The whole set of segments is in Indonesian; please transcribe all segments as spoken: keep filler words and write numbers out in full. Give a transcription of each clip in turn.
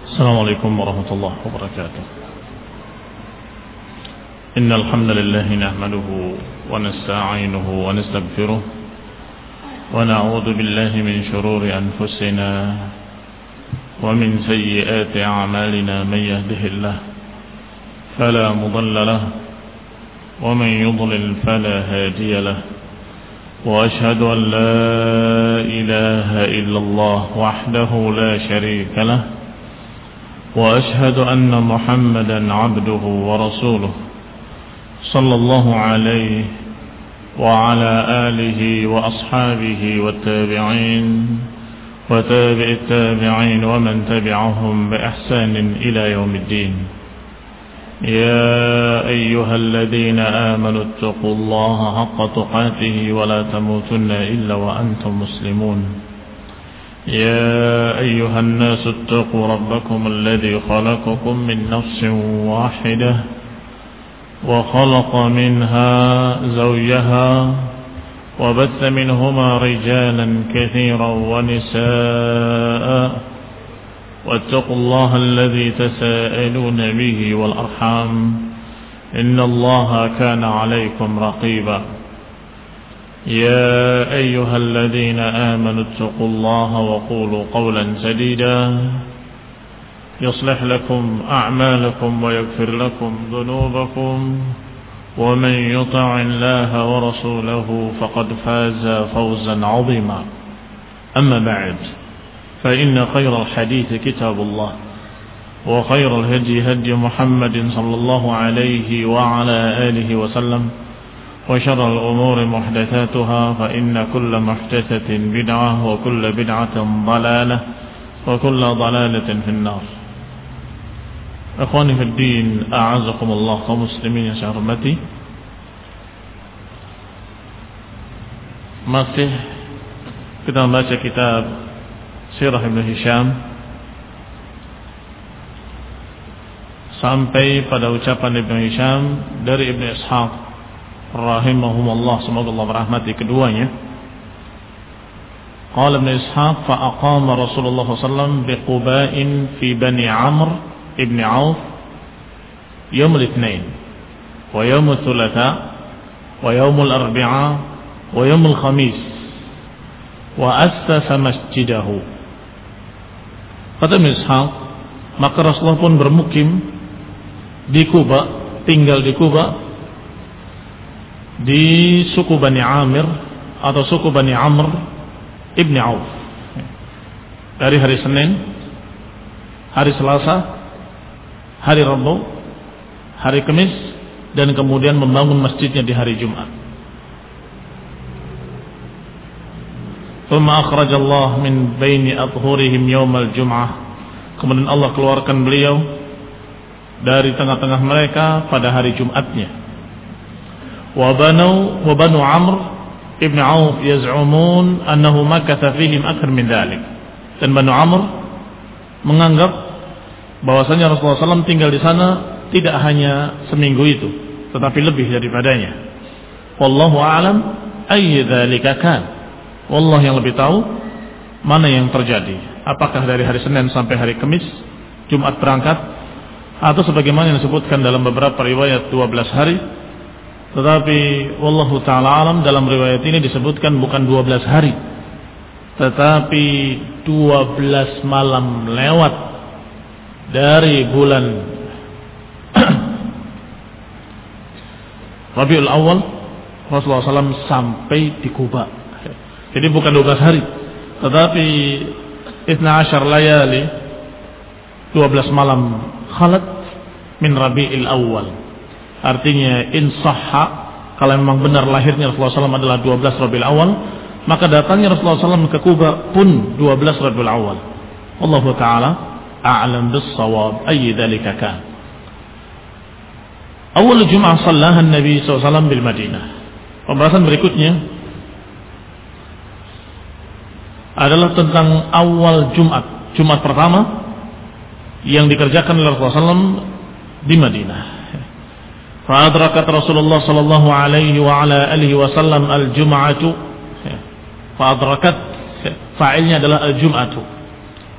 السلام عليكم ورحمة الله وبركاته. إن الحمد لله نحمده ونستعينه ونستغفره ونعوذ بالله من شرور أنفسنا ومن سيئات أعمالنا. من يهده الله فلا مضل له ومن يضلل فلا هادي له، وأشهد أن لا إله إلا الله وحده لا شريك له، وأشهد أن محمدا عبده ورسوله صلى الله عليه وعلى آله وأصحابه والتابعين وتابع التابعين ومن تبعهم بإحسان إلى يوم الدين. يا أيها الذين آمنوا اتقوا الله حق تقاته ولا تموتن إلا وأنتم مسلمون. يا أيها الناس اتقوا ربكم الذي خلقكم من نفس واحدة وخلق منها زوجها وبث منهما رجالا كثيرا ونساء، واتقوا الله الذي تساءلون به والأرحام إن الله كان عليكم رقيبا. يا أيها الذين آمنوا اتقوا الله وقولوا قولا سديدا يصلح لكم أعمالكم ويغفر لكم ذنوبكم، ومن يطع الله ورسوله فقد فاز فوزا عظيما. أما بعد، فإن خير الحديث كتاب الله، وخير الهدي هدي محمد صلى الله عليه وعلى آله وسلم، وشر الأمور محدثاتها، فإن كل محدثة بدعة وكل بدعة ضلالة وكل ضلالة في النار. Akhwani fid din, a'azakumullah, kaum muslimin yang saya hormati. Masih kita membaca kitab Sirah Ibn Hisham sampai pada ucapan Ibn Hisham dari Ibn Ishaq rahimahumullah, semoga Allah merahmati keduanya. Qala Ibn Ishaq, fa aqama Rasulullah sallallahu alaihi wasallam bi Quba'in fi Bani Amr ibn Auf يوم الاثنين ويوم الثلاثاء ويوم الأربعاء ويوم الخميس وأسس مسجده. Kata Ibn Ishaq, maka Rasulullah pun bermukim di Kuba, tinggal di Kuba, di suku Bani Amir atau suku Bani Amr ibn Auf, dari hari Senin, hari Selasa, hari Rabu, hari Kamis, dan kemudian membangun masjidnya di hari Jumat. Thumma akhrajallah min baini adhurihim yawmal jum'ah. Kemudian Allah keluarkan beliau dari tengah-tengah mereka pada hari Jumatnya. Wa banu wa banu Amr ibn Auf yaz'umun annahu makatha fihim akthar min dhalik. Dan Banu Amr menganggap bahwasanya Rasulullah sallallahu alaihi wasallam tinggal di sana tidak hanya seminggu itu, tetapi lebih daripadanya. Wallahu a'lam ayy dzalika kan. Wallah yang lebih tahu mana yang terjadi. Apakah dari hari Senin sampai hari Kamis, Jumat berangkat, atau sebagaimana yang disebutkan dalam beberapa riwayat dua belas hari. Tetapi wallahu ta'ala alam, dalam riwayat ini disebutkan bukan dua belas hari, tetapi dua belas malam lewat dari bulan Rabiul Awal Rasulullah sallallahu alaihi wasallam sampai di Kuba. Jadi bukan dua belas hari, tetapi isna ashar layali, dua belas malam khalat min Rabiul Awal. Artinya in sahha, kalau memang benar lahirnya Rasulullah sallallahu alaihi wasallam adalah dua belas Rabiul Awal, maka datangnya Rasulullah sallallahu alaihi wasallam ke Kuba pun dua belas Rabiul Awal. Wallahu ta'ala a'lam bis-shawab ayy dzalika kan. Awal Jum'ah sallaha Nabi sallallahu alaihi wasallam bil Madinah. Pembahasan berikutnya adalah tentang awal Jumat, Jumat pertama yang dikerjakan oleh Rasulullah sallallahu alaihi wasallam di Madinah. Fa adrakat Rasulullah sallallahu alaihi wa ala alihi wasallam al-jum'atu. Fa adrakat, fa'ilnya adalah al-jum'atu.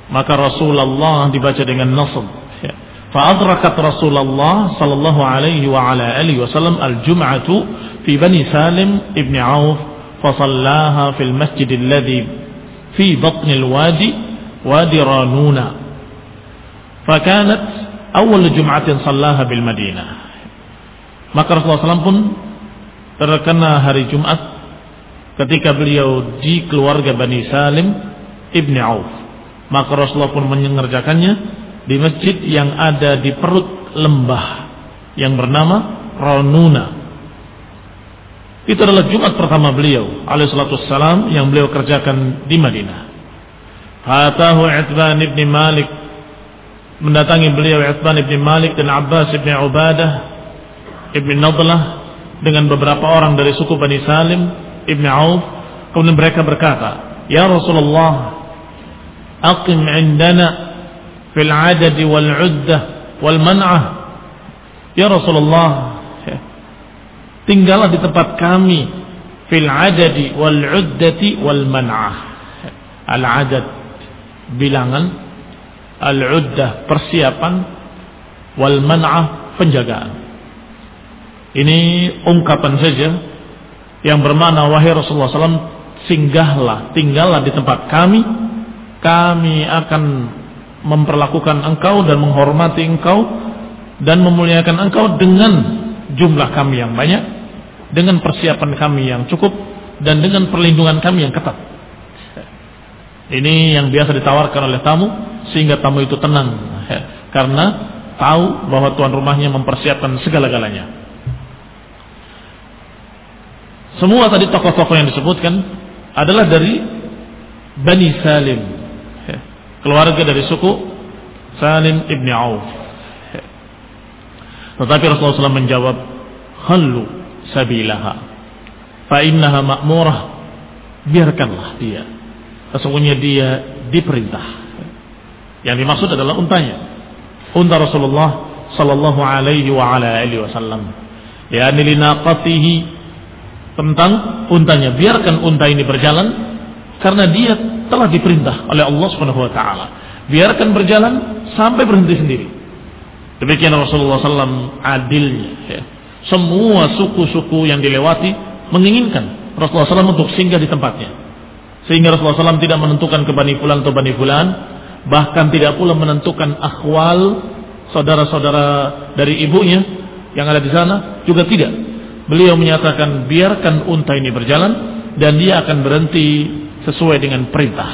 maka Rasulullah dibaca dengan nasab. Fa'adrakat Rasulullah sallallahu alaihi wa ala alihi wasallam al-jum'atu fi Bani Salim ibn Auf fa sallaha fil masjid alladhi fi batn al-wadi wadi Ranuna. Fa kanat awal jum'atin sallaha bil Madinah. Maka Rasulullah sallallahu alaihi wasallam pun terkena hari Jumat ketika beliau di keluarga Bani Salim ibn Auf. Maka Rasulullah pun mengerjakannya di masjid yang ada di perut lembah yang bernama Ranuna. Itu adalah Jumat pertama beliau alaihi salatu wassalam yang beliau kerjakan di Madinah. Fatahu Uthman ibn Malik, mendatangi beliau Uthman ibn Malik dan Abbas ibn Ubadah ibn Nadlah dengan beberapa orang dari suku Bani Salim ibn Auf. Kemudian mereka berkata, "Ya Rasulullah, aqim indana fil adad wal uddah wal man'ah." Ya Rasulullah, tinggallah di tempat kami fil adad wal uddati wal man'ah. Al adad bilangan, al uddah persiapan, wal man'ah penjagaan. Ini ungkapan saja yang bermakna, wahai Rasulullah sallallahu alaihi wasallam, singgahlah, tinggallah di tempat kami, kami akan memperlakukan engkau dan menghormati engkau dan memuliakan engkau dengan jumlah kami yang banyak, dengan persiapan kami yang cukup, dan dengan perlindungan kami yang ketat. Ini yang biasa ditawarkan oleh tamu, sehingga tamu itu tenang karena tahu bahwa tuan rumahnya mempersiapkan segala-galanya. Semua tadi tokoh-tokoh yang disebutkan adalah dari Bani Salim, keluarga dari suku Salim ibn Auf. Tetapi Rasulullah shallallahu alaihi wasallam menjawab, "Khallu sabilaha fa innaha ma'murah." Biarkanlah dia, sesungguhnya dia diperintah. Yang dimaksud adalah untanya, unta Rasulullah sallallahu alaihi wa ala alihi wasallam. Yani linaqatihi, tentang untanya, biarkan unta ini berjalan karena dia telah diperintah oleh Allah Subhanahu wa taala. Biarkan berjalan sampai berhenti sendiri. Demikian Rasulullah sallallahu alaihi wasallam adilnya, ya. Semua suku-suku yang dilewati menginginkan Rasulullah sallallahu alaihi wasallam untuk singgah di tempatnya. Sehingga Rasulullah sallallahu alaihi wasallam tidak menentukan ke Bani Fulan atau Bani Fulan, bahkan tidak pula menentukan akhwal, saudara-saudara dari ibunya yang ada di sana, juga tidak. Beliau menyatakan biarkan unta ini berjalan dan dia akan berhenti sesuai dengan perintah.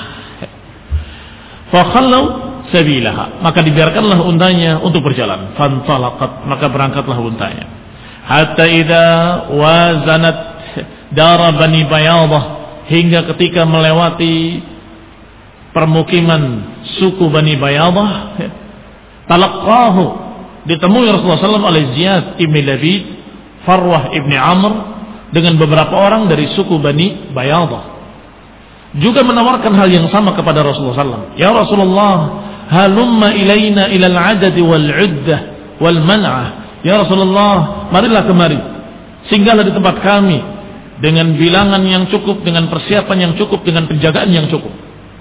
Fakhallau sabilaha, maka dibiarkanlah untanya untuk berjalan. Fantalaqat, maka berangkatlah untanya. Hatta idza wazanat dara Bani Bayadah, hingga ketika melewati permukiman suku Bani Bayadah, talaqahu, ditemui Rasulullah sallallahu alaihi wasallam oleh Ziyad ibn Labid, Farwah ibni Amr, dengan beberapa orang dari suku Bani Bayadah, juga menawarkan hal yang sama kepada Rasulullah sallallahu alaihi wasallam. Ya Rasulullah, halumma ilaina ilal adad wal uddah wal man'ah. Ya Rasulullah, marilah kemari, singgahlah di tempat kami dengan bilangan yang cukup, dengan persiapan yang cukup, dengan penjagaan yang cukup.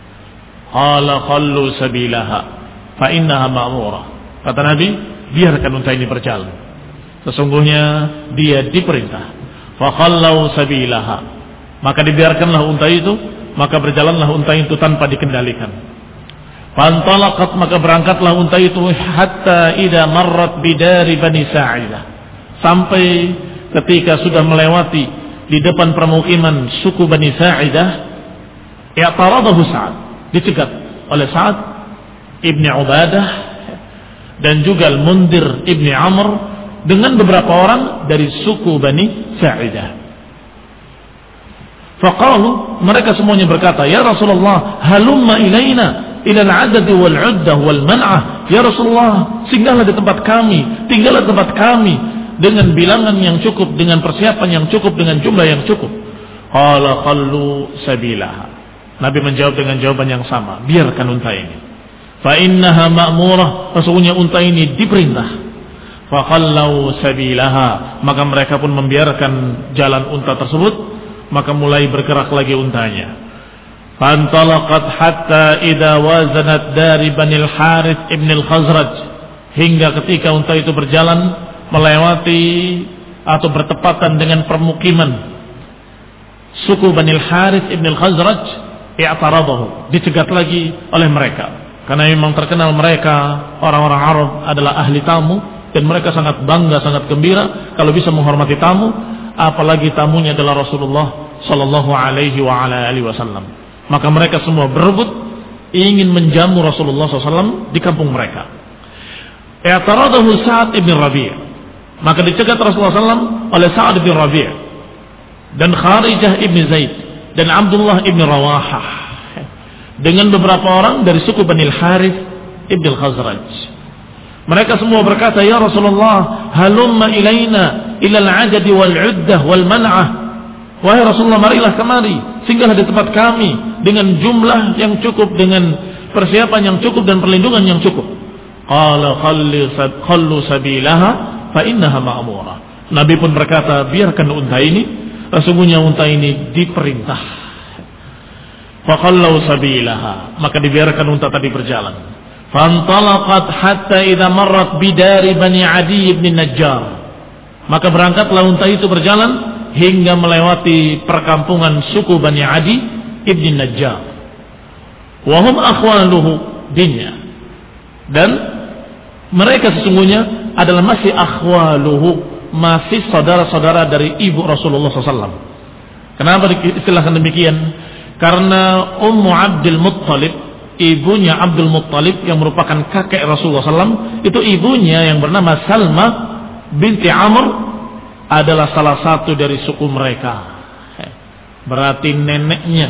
Qala khallu sabilaha fa innaha ma'murah. Kata Nabi, biarkan unta ini berjalan, sesungguhnya dia diperintah. Fa khallau sabilaha, maka dibiarkanlah unta itu, maka berjalanlah unta itu tanpa dikendalikan. Fantalaqat, maka berangkatlah unta itu hatta idza marrat bidari Bani Sa'idah, sampai ketika sudah melewati di depan permukiman suku Bani Sa'idah, i'taradahu Sa'ad, dicegat oleh Sa'ad ibni Ubadah dan juga Al-Mundhir ibni Amr dengan beberapa orang dari suku Bani Sa'idah. Faqalu, mereka semuanya berkata, ya Rasulullah, halumma ilaina ila al-adad wal uddah wal man'ah. Ya Rasulullah, singgahlah di tempat kami, tinggallah di tempat kami dengan bilangan yang cukup, dengan persiapan yang cukup, dengan jumlah yang cukup. Qala khallu sabilaha, Nabi menjawab dengan jawaban yang sama, biarkan unta ini. Fa innaha ma'murah, sesungguhnya unta ini diperintah. Fa khallau sabilaha, maka mereka pun membiarkan jalan unta tersebut, maka mulai bergerak lagi untanya. Fantalaqat hatta idza wazanat dari Bani al-Harith ibn al-Khazraj, hingga ketika unta itu berjalan melewati atau bertepatan dengan permukiman suku Bani al-Harith ibn al-Khazraj, i'taradahu, dicegat lagi oleh mereka, karena memang terkenal mereka orang-orang Arab adalah ahli tamu, dan mereka sangat bangga, sangat gembira kalau bisa menghormati tamu, apalagi tamunya adalah Rasulullah sallallahu alaihi wa ala alihi wasallam. Maka mereka semua berebut ingin menjamu Rasulullah sallallahu alaihi wasallam di kampung mereka. I'taradahu Sa'ad ibn Rabi', maka dicegat Rasulullah sallallahu alaihi wasallam oleh Sa'ad ibn Rabi' dan Kharijah ibn Zaid dan Abdullah ibn Rawahah dengan beberapa orang dari suku Bani al-Harith ibn al-Khazraj. Mereka semua berkata, ya Rasulullah, halumma ilaina ila al-'adad wal-'uddah wal-man'ah. Wahai Rasulullah, marilah kemari, singgahlah di tempat kami dengan jumlah yang cukup, dengan persiapan yang cukup dan perlindungan yang cukup. Qala khallu sabilaha fa innaha ma'mura. Nabi pun berkata, biarkan unta ini, sesungguhnya unta ini diperintah. Fa khallu sabilaha, maka dibiarkan unta tadi berjalan. Fantalaqat hatta idza marrat bidari Bani Adi ibn Najjar, maka berangkatlah unta itu berjalan hingga melewati perkampungan suku Bani Adi ibn Najjar. Wahum akhwaluhu dinya, dan mereka sesungguhnya adalah masih akhwaluhu, masih saudara-saudara dari ibu Rasulullah sallallahu alaihi wasallam. Kenapa diistilahkan demikian? Karena Ummu Abdul Muttalib, ibunya Abdul Muttalib yang merupakan kakek Rasulullah sallallahu alaihi wasallam, itu ibunya yang bernama Salma binti Amr adalah salah satu dari suku mereka. Berarti neneknya,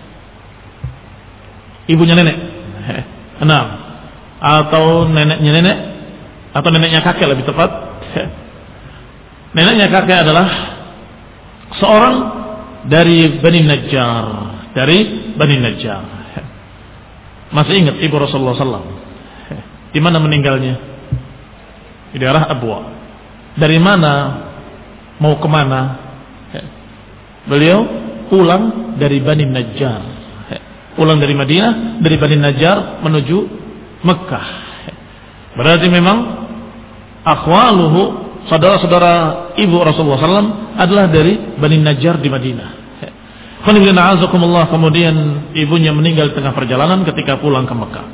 ibunya nenek, enam, atau neneknya nenek, atau neneknya kakek lebih tepat. Neneknya kakek adalah seorang dari Bani Najjar, dari Bani Najjar. Masih ingat ibu Rasulullah sallallahu alaihi wasallam di mana meninggalnya? Di daerah Abwa. Dari mana mau kemana? Beliau pulang dari Bani Najjar, pulang dari Madinah, dari Bani Najjar menuju Mekah. Berarti memang akhwaluhu, saudara-saudara ibu Rasulullah sallallahu alaihi wasallam adalah dari Bani Najjar di Madinah. Kemudian ibunya meninggal di tengah perjalanan ketika pulang ke Mekah.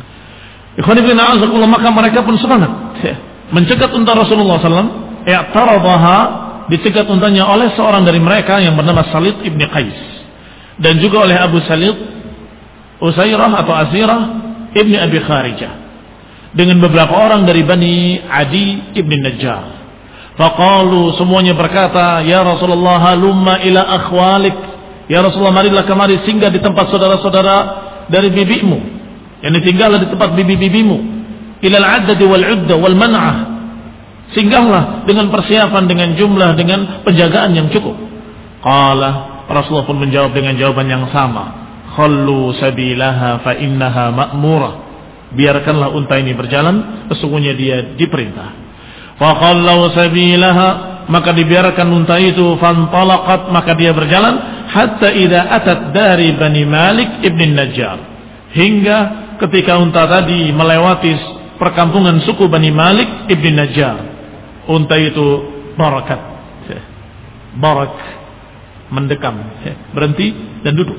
Maka mereka pun semangat mencegat unta Rasulullah sallallahu alaihi wasallam. I'taradaha, dicegat untanya oleh seorang dari mereka yang bernama Salid ibn Qais, dan juga oleh Abu Salid Usairah atau Azirah ibn Abi Kharijah, dengan beberapa orang dari Bani Adi ibn Najjar. Faqalu, semuanya berkata, ya Rasulullah, halumma ila akhwalik, ya Rasulullah, marilah kemari singgah di tempat saudara-saudara dari bibimu, yang tinggallah di tempat bibi-bibimu, ila al-'addad wal-'uddah wal-man'ah, singgahlah dengan persiapan, dengan jumlah, dengan penjagaan yang cukup. Qala, Rasulullah pun menjawab dengan jawaban yang sama, khallu sabilaha fa innaha ma'mura, biarkanlah unta ini berjalan, sesungguhnya dia diperintah. Fa khallu sabilaha, maka dibiarkan unta itu, fantalaqat, maka dia berjalan, hatta idza atat dari Bani Malik ibn Najjar, hingga ketika unta tadi melewati perkampungan suku Bani Malik ibn Najjar, unta itu barakat, barak, mendekam, berhenti dan duduk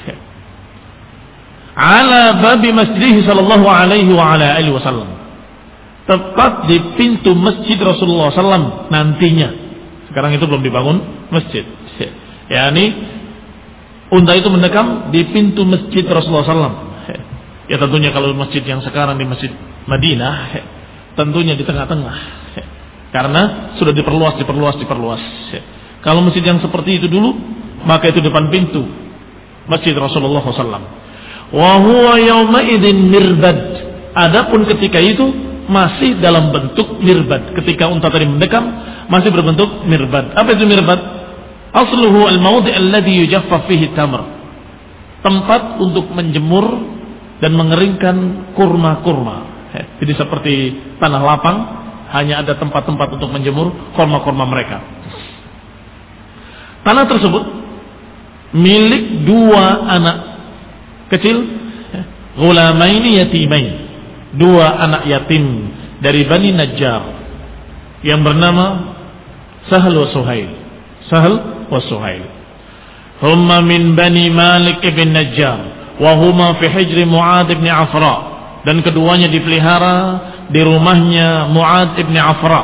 ala babi masjidih sallallahu alaihi wa ala alihi wasallam, tepat di pintu masjid Rasulullah sallallahu alaihi wasallam nantinya. Sekarang itu belum dibangun masjid, yakni unta itu mendekam di pintu masjid Rasulullah sallallahu alaihi wasallam. Ya tentunya kalau masjid yang sekarang di Masjid Madinah, tentunya di tengah-tengah, karena sudah diperluas, diperluas, diperluas. Kalau masjid yang seperti itu dulu, maka itu depan pintu masjid Rasulullah sallallahu alaihi wasallam. Wa huwa yawma idzin mirbad. Adapun ketika itu masih dalam bentuk mirbad. Ketika unta tadi mendekam, masih berbentuk mirbad. Apa itu mirbad? Asluhu al-mawdi' alladhi yujaffaf fihi tamr. Tempat untuk menjemur dan mengeringkan kurma-kurma. Jadi seperti tanah lapang, hanya ada tempat-tempat untuk menjemur kurma-kurma mereka. Tanah tersebut milik dua anak kecil, ghulamaini yatimain, dua anak yatim dari Bani Najjar yang bernama Sahal wa Suhail. Sahal wa Suhail. Huma min Bani Malik ibn Najjar wa huma fi hijri Mu'ad ibn Afra, dan keduanya dipelihara di rumahnya Mu'ad ibn Afra.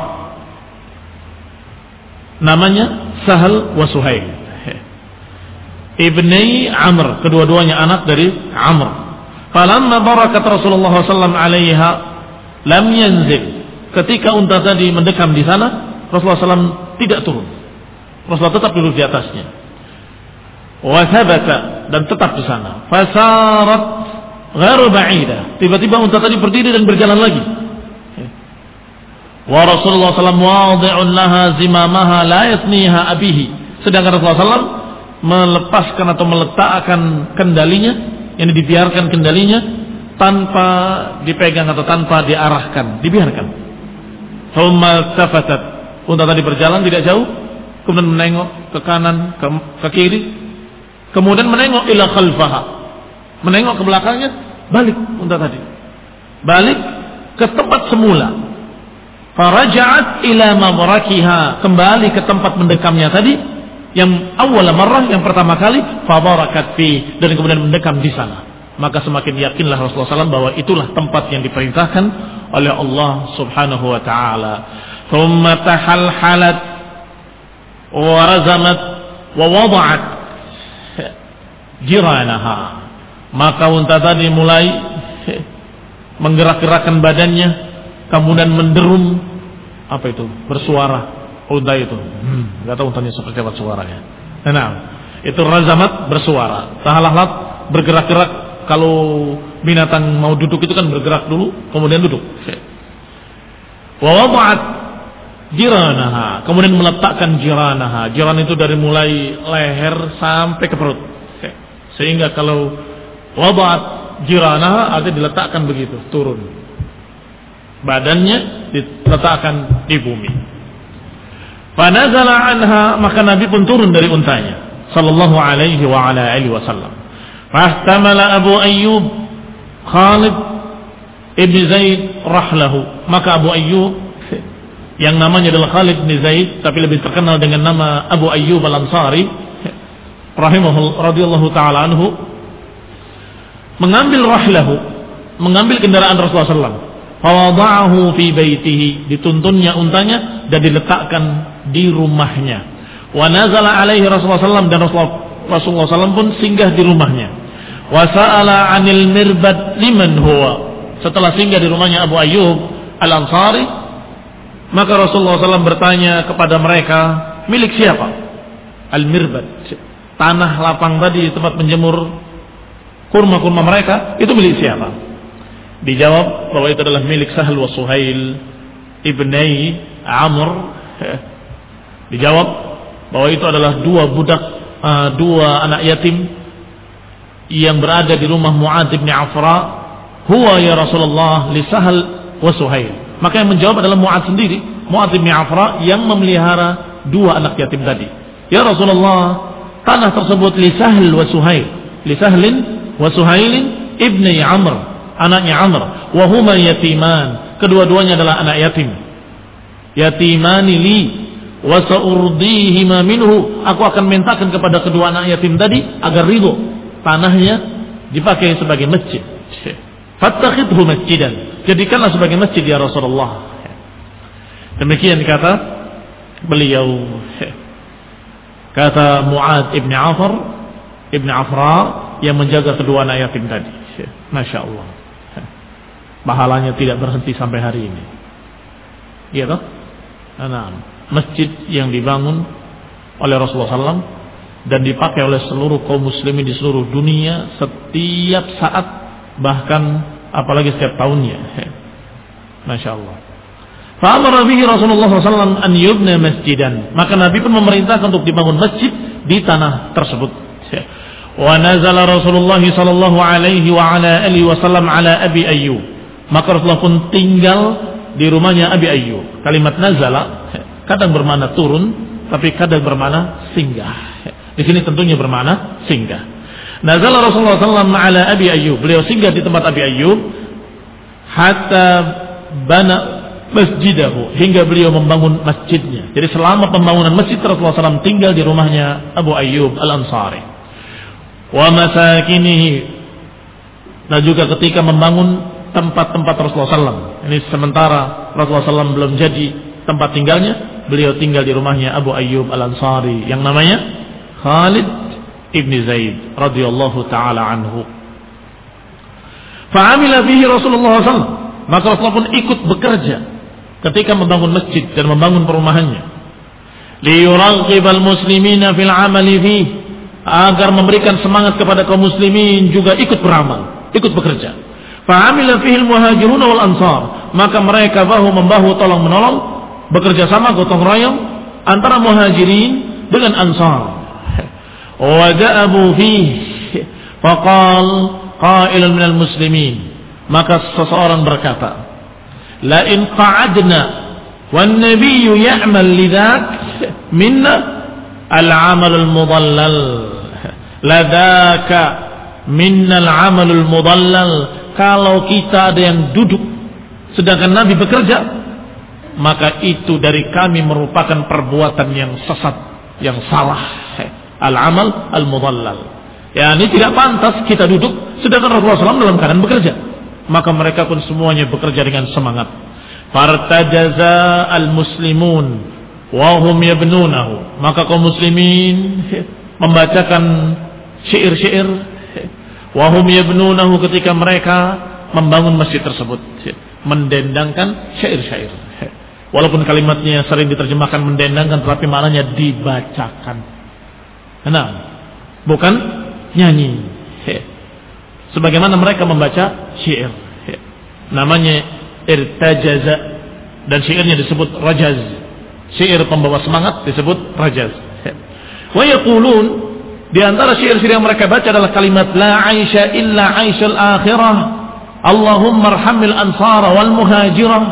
Namanya Sahal wa Suhail. Ibni Amr, kedua-duanya anak dari Amr. Falamma barakat Rasulullah sallallahu alaihi wasallam alaiha lam yanzil. Ketika unta tadi mendekam di sana, Rasulullah sallallahu alaihi wasallam tidak turun. Rasulullah tetap duduk di atasnya. Wa thabata, dan tetap di sana. Fasarat ghairu ba'idah. Tiba-tiba unta tadi berdiri dan berjalan lagi. Wa Rasulullah sallallahu alaihi wasallam wadi'un laha zimamaha la yatniha abihi. Sedangkan Rasulullah sallallahu alaihi wasallam melepaskan atau meletakkan kendalinya, yang dibiarkan kendalinya tanpa dipegang atau tanpa diarahkan, dibiarkan. Thumma tafatat, unta tadi berjalan tidak jauh, kemudian menengok ke kanan, ke, ke kiri, kemudian menengok ila khalfaha, menengok ke belakangnya, balik unta tadi, balik ke tempat semula. Faraja'at ila mabrakiha, kembali ke tempat mendekamnya tadi, yang awal marrah, yang pertama kali, fabarakat fi, dan kemudian mendekam di sana. Maka semakin yakinlah Rasulullah sallallahu alaihi wasallam bahwa itulah tempat yang diperintahkan oleh Allah Subhanahu wa taala. Thumma tahalhalat wa razamat wa wada'at jiranaha. Maka unta tadi mulai menggerak-gerakkan badannya, kemudian menderum, apa itu? Bersuara. Unta itu, hmm, nggak tahu untanya seperti apa suaranya. Nah, itu razamat, bersuara. Tahalahlat, bergerak-gerak. Kalau binatang mau duduk itu kan bergerak dulu, kemudian duduk. Wa wada'at jiranaha, kemudian meletakkan jiranaha. Jiran itu dari mulai leher sampai ke perut. Sehingga kalau wada'at jiranaha artinya diletakkan begitu, turun. Badannya diletakkan di bumi. Fanazala anha, maka Nabi pun turun dari untanya sallallahu alaihi wa ala alihi wasallam. Fahtamala Abu Ayyub Khalid ibn Zaid rahlahu, maka Abu Ayyub yang namanya adalah Khalid bin Zaid tapi lebih terkenal dengan nama Abu Ayyub Al-Ansari rahimahullah radhiyallahu taala anhu, mengambil rahlahu, mengambil kendaraan Rasulullah sallallahu alaihi wasallam. Fawada'ahu fi baitihi, dituntunnya untanya dan diletakkan di rumahnya. Wa nazala alaihi Rasulullah sallallahu alaihi wasallam, dan Rasulullah Rasulullah sallallahu alaihi wasallam pun singgah di rumahnya. Wa sa'ala 'anil mirbad liman huwa. Setelah singgah di rumahnya Abu Ayyub Al-Ansari, maka Rasulullah sallallahu alaihi wasallam bertanya kepada mereka, milik siapa? Al-mirbad, tanah lapang tadi tempat menjemur kurma-kurma mereka, itu milik siapa? Dijawab bahwa itu adalah milik Sahal wa Suhail ibni Amr. Dijawab bahwa itu adalah dua budak, uh, dua anak yatim yang berada di rumah Mu'ad ibn Afra. Huwa ya Rasulullah li Sahal wa Suhail. Maka yang menjawab adalah Mu'ad sendiri, Mu'ad ibn Afra yang memelihara dua anak yatim tadi. Ya Rasulullah, tanah tersebut li Sahal wa Suhail, li Sahlin wa Suhailin ibni Amr, anaknya Amr. Wa huma yatiman, kedua-duanya adalah anak yatim. Yatimani li wa sa'urdihima minhu, aku akan mintakan kepada kedua anak yatim tadi agar ridho tanahnya dipakai sebagai masjid. Fattakhidhu masjidan, jadikanlah sebagai masjid ya Rasulullah. Demikian kata beliau. Kata Mu'ad ibn Afar ibn Afra yang menjaga kedua anak yatim tadi. Masya Allah, pahalanya tidak berhenti sampai hari ini. Iya toh? Nah, masjid yang dibangun oleh Rasulullah sallallahu alaihi wasallam dan dipakai oleh seluruh kaum muslimin di seluruh dunia setiap saat, bahkan apalagi setiap tahunnya. Masya Allah. Fa'amara bihi Rasulullah sallallahu alaihi wasallam an yubna masjidan, maka Nabi pun memerintahkan untuk dibangun masjid di tanah tersebut. Wa nazala Rasulullah sallallahu alaihi wa ala alihi wasallam ala Abi Ayyub, maka Rasulullah pun tinggal di rumahnya Abi Ayyub. Kalimat nazala kadang bermakna turun, tapi kadang bermakna singgah. Di sini tentunya bermakna singgah. Nazala Rasulullah sallallahu alaihi wasallam ala Abi Ayyub. Beliau singgah di tempat Abi Ayyub hatta bana masjidahu, hingga beliau membangun masjidnya. Jadi selama pembangunan masjid Rasulullah sallallahu alaihi wasallam tinggal di rumahnya Abu Ayyub Al-Ansari. Wa masakinihi, dan juga ketika membangun tempat-tempat Rasulullah sallallahu alaihi wasallam. Ini sementara Rasulullah sallallahu alaihi wasallam belum jadi tempat tinggalnya, beliau tinggal di rumahnya Abu Ayyub Al-Ansari yang namanya Khalid ibni Zaid radhiyallahu taala anhu. Fa'amila bihi Rasulullah sallallahu alaihi wasallam, maka Rasulullah pun ikut bekerja ketika membangun masjid dan membangun perumahannya. Liyuraghibal muslimina fil amali fihi, agar memberikan semangat kepada kaum muslimin juga ikut beramal, ikut bekerja. Fa'amila fihi al-muhajirun wal ansar, maka mereka bahu membahu tolong menolong, bekerja sama gotong royong antara muhajirin dengan ansar. Wada'abu fihi faqal qailun minal muslimin, maka seseorang berkata, la in qa'adna wan nabiyyu ya'mal lidzak minna al-'amal al-mudallal ladaka minna al-'amal al-mudallal. Kalau kita ada yang duduk sedangkan Nabi bekerja, maka itu dari kami merupakan perbuatan yang sesat, yang salah. Al-amal al-mudallal, ya, ini tidak pantas kita duduk sedangkan Rasulullah sallallahu alaihi wasallam dalam keadaan bekerja. Maka mereka pun semuanya bekerja dengan semangat. Fartajaza al-muslimun wa hum yabnunahu, maka kaum muslimin membacakan syair-syair wa hum yabnunahu, ketika mereka membangun masjid tersebut, mendendangkan syair-syair. Walaupun kalimatnya sering diterjemahkan mendendangkan, tetapi maknanya dibacakan. Nah, bukan nyanyi. Sebagaimana mereka membaca syair, namanya irtajaza, dan syairnya disebut rajaz. Syair pembawa semangat disebut rajaz. Wa yaqulun, di antara syair-syair yang mereka baca adalah kalimat la aisha illa aishal akhirah, Allahumma arhamil ansara wal muhajirah.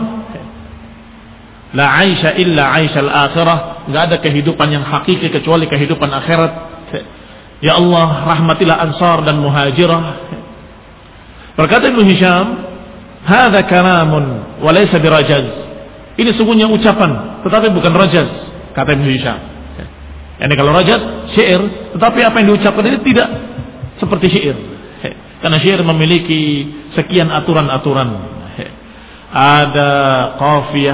La aisha illa aishal akhirah, enggak ada kehidupan yang hakiki kecuali kehidupan akhirat. Ya Allah, rahmatilah ansar dan muhajirah. Berkata Ibnu Hisham, hadza kalamun wa laysa birajaz. Ini sungguhnya ucapan tetapi bukan rajaz, kata Ibnu Hisham. Yani kalau rajaz syair, tetapi apa yang diucapkan ini tidak seperti syair. Karena syair memiliki sekian aturan-aturan. Ada qafiyah,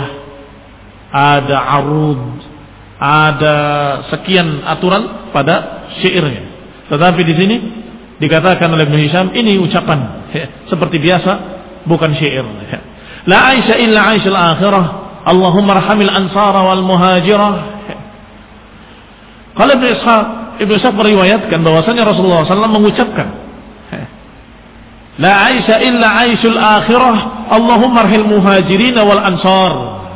ada arud, ada sekian aturan pada syairnya. Tetapi di sini dikatakan oleh Ibnu Hisham, ini ucapan seperti biasa, bukan syair. La aisha illa aishal akhirah, Allahumma arhamil ansara wal muhajirah. Kalau Ibnu Ishaq, Ibnu Ishaq meriwayatkan bahwasanya Rasulullah sallallahu alaihi wasallam mengucapkan, la aisha illa aishul akhirah, Allahumma arhil muhajirin wal ansar.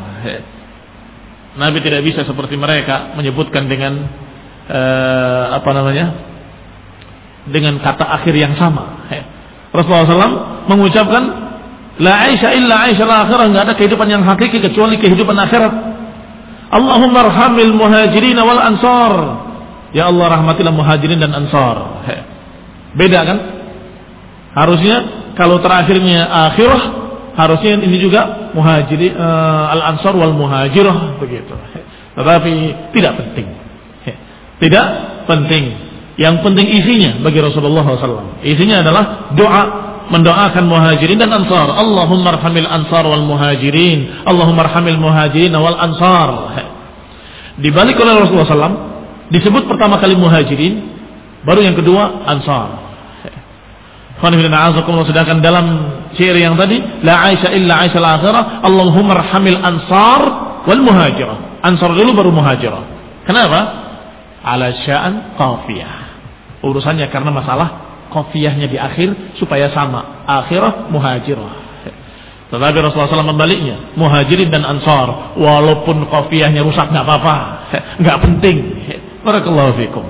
Nabi tidak bisa seperti mereka menyebutkan dengan uh, apa namanya, dengan kata akhir yang sama. Rasulullah sallallahu alaihi wasallam mengucapkan la aisha illa aishal akhirah, enggak ada kehidupan yang hakiki kecuali kehidupan akhirat. Allahumma arhamil muhajirin wal ansar, ya Allah rahmatilah muhajirin dan ansar. Beda kan? Harusnya kalau terakhirnya akhirah, harusnya ini juga muhajiri uh, al-ansar wal muhajirah begitu. Tetapi tidak penting. Tidak penting. Yang penting isinya bagi Rasulullah sallallahu alaihi wasallam. Isinya adalah doa, mendoakan muhajirin dan ansar. Allahumma arhamil ansar wal muhajirin, Allahumma arhamil muhajirin wal ansar. Dibalik oleh Rasulullah sallallahu alaihi wasallam, disebut pertama kali muhajirin, baru yang kedua ansar. Sedangkan dalam syair yang tadi la aisha illa aishal akhirah, Allahumma arhamil ansar wal muhajirah. Ansar dulu baru muhajirah. Kenapa? Ala sya'an qafiyah. Urusannya karena masalah qafiyahnya di akhir supaya sama, akhirah muhajirah. Tetapi Rasulullah sallallahu alaihi wasallam membaliknya, muhajirin dan ansar, walaupun qafiyahnya rusak enggak apa-apa, enggak penting. Barakallahu fikum.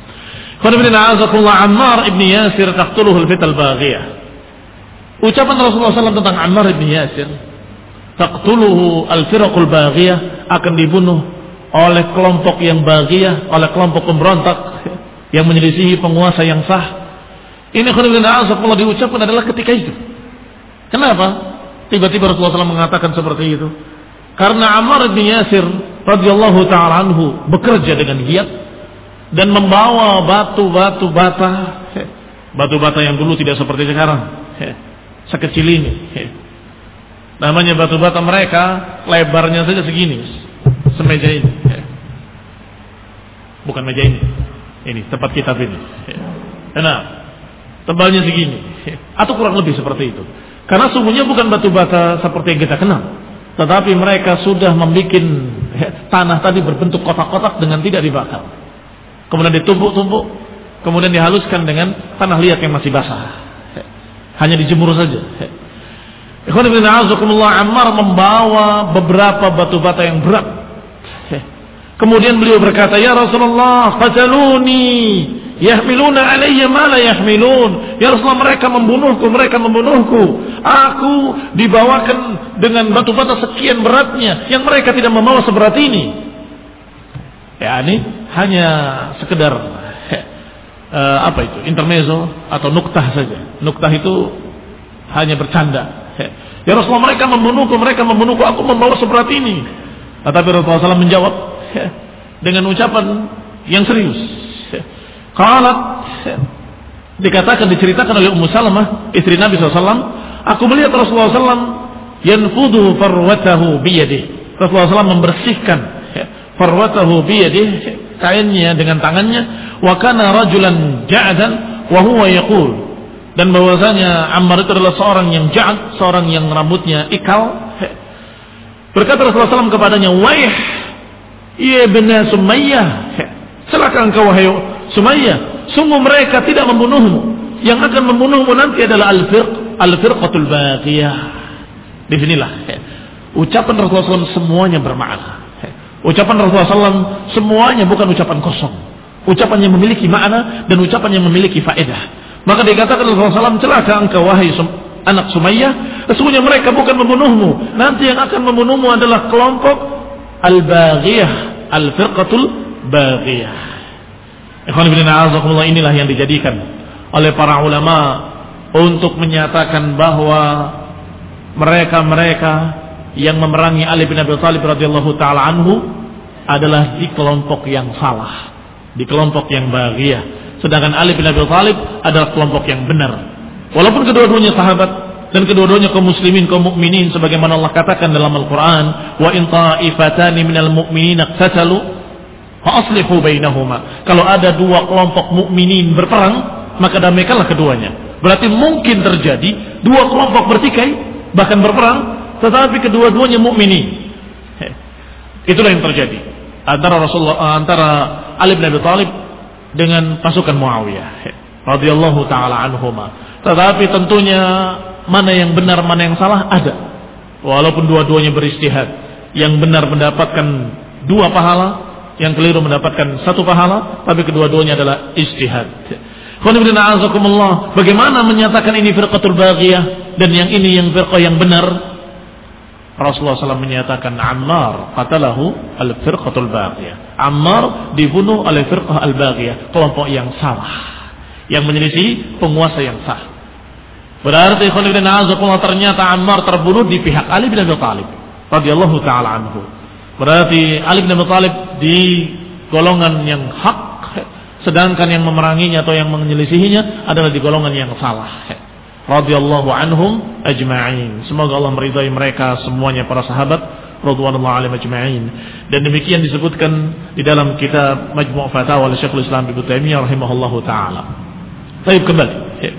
Ammar ibn Yasir taqtuluhu al-fital baghiyah. Ucapan Rasulullah sallallahu alaihi wasallam tentang Ammar ibn Yasir, taqtuluhu al-firaqul baghiyah, akan dibunuh oleh kelompok yang baghiyah, oleh kelompok pemberontak yang menyelisihi penguasa yang sah. Ini khonibina azakumullah diucapkan adalah ketika itu. Kenapa? Tiba-tiba Rasulullah shallallahu alaihi wasallam mengatakan seperti itu. Karena Ammar bin Yasir radhiyallahu ta'ala anhu bekerja dengan giat dan membawa batu-batu bata, batu bata yang dulu tidak seperti sekarang, sekecil ini. Namanya batu bata mereka lebarnya saja segini, semeja ini. Bukan meja ini, ini tempat kitab ini. Nah, tebalnya segini, atau kurang lebih seperti itu. Karena sungguhnya bukan batu bata seperti yang kita kenal, tetapi mereka sudah membuat tanah tadi berbentuk kotak-kotak dengan tidak dibakar. Kemudian ditumpuk-tumpuk, kemudian dihaluskan dengan tanah liat yang masih basah. Hanya dijemur saja. Ikhwan fillah a'azakumullah, Ammar membawa beberapa batu bata yang berat. Kemudian beliau berkata, "Ya Rasulullah, qataluni, yahmiluna alayya ma la yahmilun." Ya Rasulullah, mereka membunuhku, mereka membunuhku. Aku dibawakan dengan batu bata sekian beratnya yang mereka tidak membawa seberat ini. Ya, ini hanya sekedar uh, apa itu? Intermezzo atau nuktah saja. Nuktah itu hanya bercanda. Ya Rasulullah, mereka membunuhku, mereka membunuhku, aku membawa seberat ini. Tetapi Rasulullah shallallahu alaihi wasallam menjawab dengan ucapan yang serius. Qalat, dikatakan, diceritakan oleh Ummu Salamah, istri Nabi shallallahu alaihi wasallam, aku melihat Rasulullah shallallahu alaihi wasallam yanfudu farwatahu biyadihi. Rasulullah shallallahu alaihi wasallam membersihkan farwatahu biyadihi, kainnya dengan tangannya. Wa kana rajulan ja'dan wa huwa yaqul, dan bahwasanya Ammar itu adalah seorang yang ja'ad, seorang yang rambutnya ikal. Berkata Rasulullah shallallahu alaihi wasallam kepadanya, "Waih, ya ibna Sumayyah, celaka engkau wahai Sumayyah, sungguh mereka tidak membunuhmu. Yang akan membunuhmu nanti adalah al-firq, al-firqatul baqiyah." Di sinilah ucapan Rasulullah shallallahu alaihi wasallam semuanya bermakna. Ucapan Rasulullah shallallahu alaihi wasallam semuanya bukan ucapan kosong, ucapan yang memiliki makna dan ucapan yang memiliki faedah. Maka dikatakan Rasulullah shallallahu alaihi wasallam, celaka engkau wahai anak Sumayyah, sesungguhnya mereka bukan membunuhmu, nanti yang akan membunuhmu adalah kelompok al-baghiyah, al-firqatul baghiyah. Ikhwan fillah a'azakumullah, inilah yang dijadikan oleh para ulama untuk menyatakan bahwa mereka-mereka yang memerangi Ali bin Abi Thalib radhiyallahu taala anhu adalah di kelompok yang salah, di kelompok yang baghiyah, sedangkan Ali bin Abi Thalib adalah kelompok yang benar. Walaupun kedua-duanya sahabat dan kedua-duanya kaum muslimin, kaum mukminin, sebagaimana Allah katakan dalam Al-Qur'an, "Wa in ta'ifatani minal mu'minina iqtatalu fa aslihu bainahuma." Kalau ada dua kelompok mukminin berperang, maka damaikanlah keduanya. Berarti mungkin terjadi dua kelompok bertikai bahkan berperang, tetapi kedua-duanya mukminin. Itulah yang terjadi antara Rasulullah, antara Ali bin Abi Thalib dengan pasukan Muawiyah radhiyallahu taala anhuma. Tetapi tentunya mana yang benar, mana yang salah ada. Walaupun dua-duanya beristihad, yang benar mendapatkan dua pahala, yang keliru mendapatkan satu pahala, tapi kedua-duanya adalah istihad. Bagaimana menyatakan ini firqatul baghiyah dan yang ini yang firqah yang benar? Rasulullah shallallahu alaihi wasallam menyatakan Ammar qatalahu al-firqatul baghiyah. Ammar dibunuh oleh firqah al-baghiyah, kelompok yang salah, yang menyelisih penguasa yang sah. Berarti ternyata Ammar terbunuh di pihak Ali bin Abi Thalib radhiyallahu taala anhu. Berarti Ali bin Abi Thalib di golongan yang hak, sedangkan yang memeranginya atau yang menyelisihinya adalah di golongan yang salah. Radhiyallahu anhum ajma'in. Semoga Allah meridai mereka semuanya, para sahabat radhiyallahu alaihim ajma'in. Dan demikian disebutkan di dalam kitab Majmu' Fatawa oleh Syekhul Islam Ibnu Taimiyah rahimahullahu taala. Baik, kembali.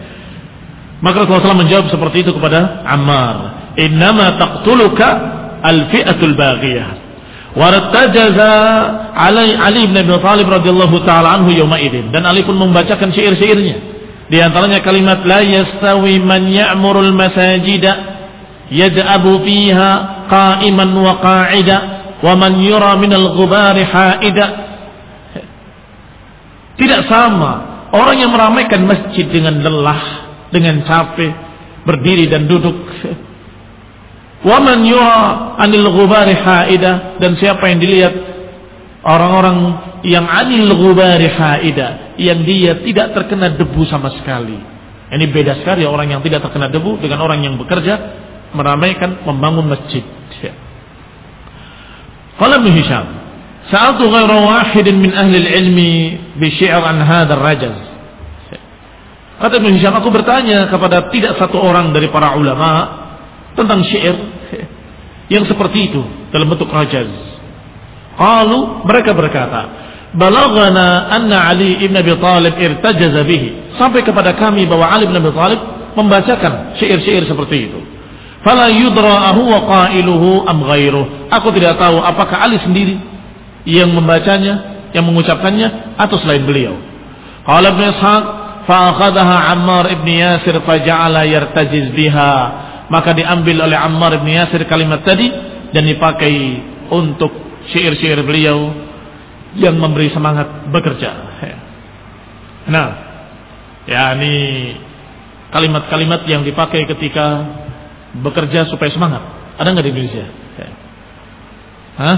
Maka Rasulullah shallallahu alaihi wasallam menjawab seperti itu kepada Ammar, "Innama taqtuluka al-fi'atul baghiyah." Wartajaza Ali Ali bin Abi Thalib radhiyallahu taala anhu yauma idzin, dan Ali pun membacakan syair-syairnya. Di antaranya kalimat la yastawi man ya'murul masajida yad'abu fiha qa'iman wa qa'ida wa man yura minal ghubari haida. Tidak sama orang yang meramaikan masjid dengan lelah, dengan capek, berdiri dan duduk. Wa man yura anil ghubari haida, dan siapa yang dilihat orang-orang yang anil ghubari haida, yang dia tidak terkena debu sama sekali, Ini beda sekali orang yang tidak terkena debu dengan orang yang bekerja meramaikan, membangun masjid. Qala Ibnu Hisham, sa'altu ghayra wahidin min ahli al-ilmi bi syi'r an hadha ar-rajaz. Kata Ibnu Hisham, aku bertanya kepada tidak satu orang dari para ulama tentang syair yang seperti itu dalam bentuk rajaz. Qalu, mereka berkata, balaghana anna Ali ibn Abi Thalib irtajaza bihi. Sampai kepada kami bahwa Ali ibn Abi Thalib membacakan syair-syair seperti itu. Fala yudra huwa qailuhu am ghairuh. Aku tidak tahu apakah Ali sendiri yang membacanya, yang mengucapkannya atau selain beliau. Qala Ibnu Ishaq fa akhadhaha Ammar ibn Yasir fa ja'ala yartajiz biha. Maka diambil oleh Ammar ibn Yasir kalimat tadi dan dipakai untuk syair-syair beliau yang memberi semangat bekerja. Nah, yakni kalimat-kalimat yang dipakai ketika bekerja supaya semangat. Ada nggak di Indonesia? Hah?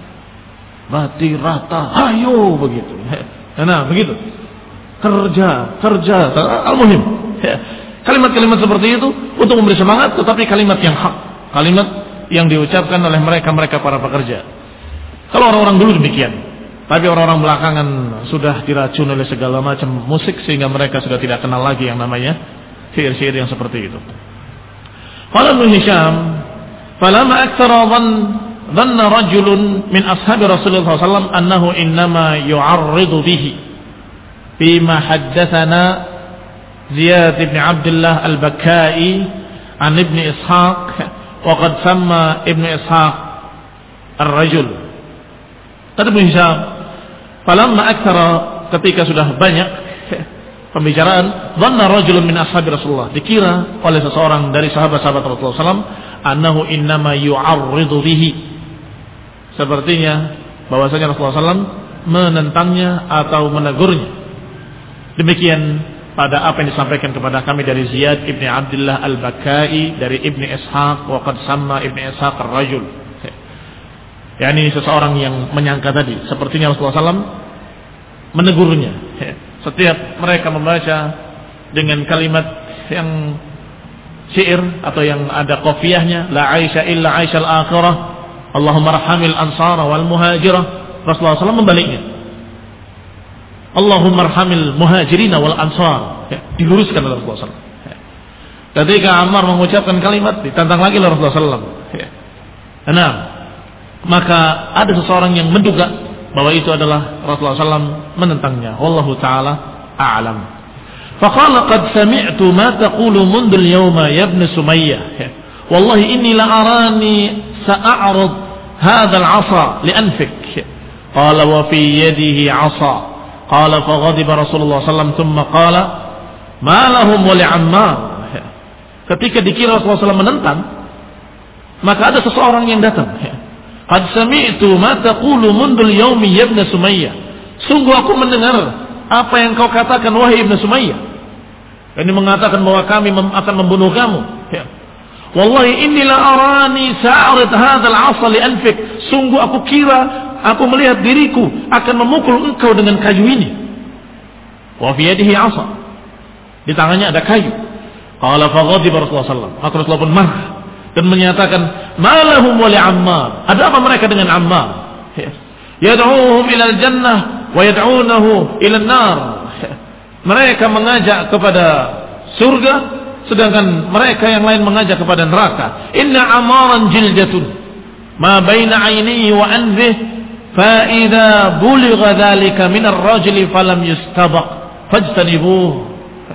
Mati rata, ayo begitu. Nah, begitu. Kerja, kerja, al-muhim. Kalimat-kalimat seperti itu untuk memberi semangat, tetapi kalimat yang hak, kalimat yang diucapkan oleh mereka-mereka para pekerja. Kalau orang-orang dulu demikian. Tapi orang-orang belakangan sudah diracun oleh segala macam musik sehingga mereka sudah tidak kenal lagi yang namanya syair-syair yang seperti itu. Qala Ibnu Hisham, "Falamma aktsara dhann dhanna rajulun min ashabi Rasulullah sallallahu alaihi wasallam annahu innama yu'arridu bihi bima haddatsana Ziyad bin Abdullah al-Bakkai an Ibn Ishaq wa qad samma Ibn Ishaq ar-rajul." Kata Ibnu Hisham, falamma aktsara, ketika sudah banyak pembicaraan, dhanna rajulun min ashabi Rasulullah, dikira oleh seseorang dari sahabat-sahabat Rasulullah sallallahu alaihi wasallam annahu innama yu'arridu bihi, sepertinya bahwasanya Rasulullah sallallahu alaihi wasallam menentangnya atau menegurnya. Demikian pada apa yang disampaikan kepada kami dari Ziyad ibn Abdullah al-Bakkai dari Ibn Ishaq wa qad samma Ibn Ishaq ar-rajul. yakni seseorang yang menyangka tadi, sepertinya Rasulullah sallallahu alaihi wasallam menegurnya setiap mereka membaca dengan kalimat yang syair atau yang ada qafiyahnya, la aisha illa aishal akhirah, Allahumma arhamil ansara wal muhajirah. Rasulullah sallallahu alaihi wasallam membaliknya, Allahumma arhamil muhajirina wal ansar, ya, diluruskan oleh Rasulullah sallallahu alaihi wasallam. Ketika Ammar mengucapkan kalimat, ditantang lagi oleh Rasulullah sallallahu alaihi wasallam. Ya. Nah, maka ada seseorang yang menduga bahwa itu adalah Rasulullah sallallahu alaihi wasallam menentangnya. Wallahu taala a'lam. Faqala qad sami'tu ma taqulu mundu al-yawma ya ibn Sumayyah. Wallahi inni la arani sa'arad hadha al-'asa li anfik. Qala wa fi yadihi 'asa. Qala fa ghadiba Rasulullah sallallahu alaihi wasallam thumma qala ma lahum wa li Ammar. Ketika dikira Rasulullah sallallahu alaihi wasallam menentang, maka ada seseorang yang datang. Qad sami'tu ma taqulu mundu al-yawmi ya ibn Sumayyah. Sungguh aku mendengar apa yang kau katakan wahai Ibnu Sumayyah. Ini mengatakan bahwa kami mem- akan membunuh kamu. Ya. Wallahi inni la arani sa'arid hadzal 'asa li anfik. Sungguh aku kira, aku melihat diriku akan memukul engkau dengan kayu ini. Wa fi yadihi 'asa. Di tangannya ada kayu. Qala fa ghadiba Rasulullah sallallahu alaihi wasallam. Maka Rasulullah pun marah dan menyatakan, "Malahum wa li Ammar." Ada apa mereka dengan Ammar? Ya. Yad'uuhum ila al-jannah wa yad'uunahu ila an-nar. Mereka mengajak kepada surga, sedangkan mereka yang lain mengajak kepada neraka. Inna Ammaran jildatun ma baina 'ainihi wa anfihi fa idza buligha dhalika min ar-rajuli falam yustabaq fajtanibuhu.